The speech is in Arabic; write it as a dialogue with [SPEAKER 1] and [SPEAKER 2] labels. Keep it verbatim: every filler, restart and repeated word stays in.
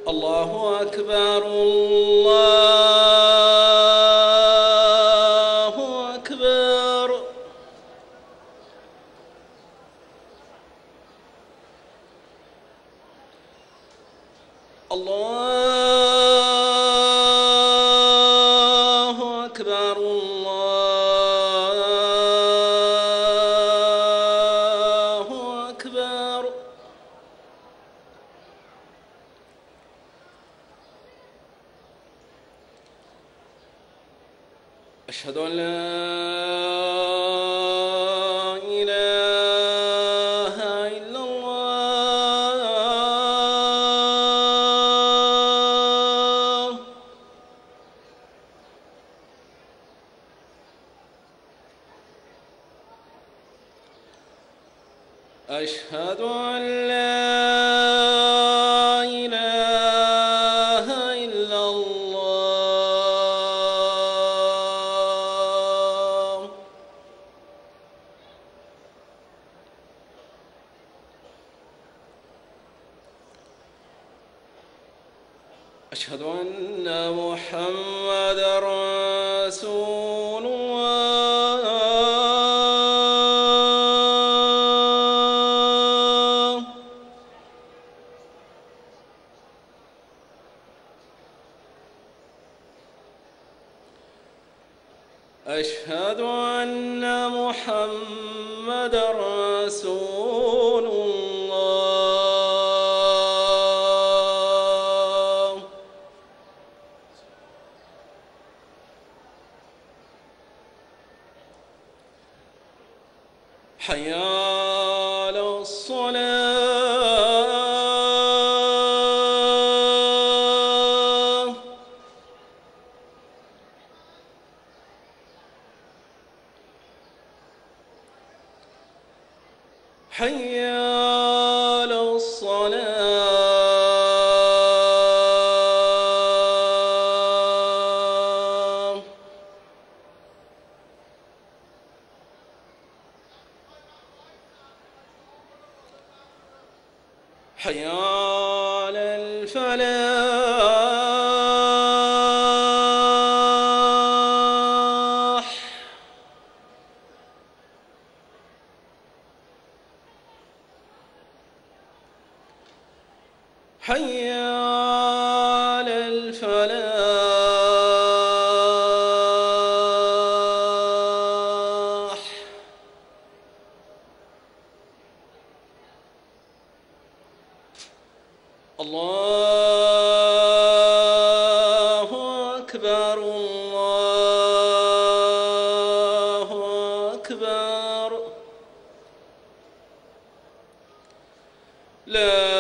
[SPEAKER 1] الله أكبر الله أكبر. الله أكبر الله أكبر. أشهد أن لا إله إلا الله. أشهد أن لا إله إلا الله. أشهد أن محمدًا رسول الله. أشهد أن محمدًا رسول الله. حي على الصلاة. حي على الصلاة. حي على الفلاح. حي على الفلاح. الله أكبر الله أكبر. لا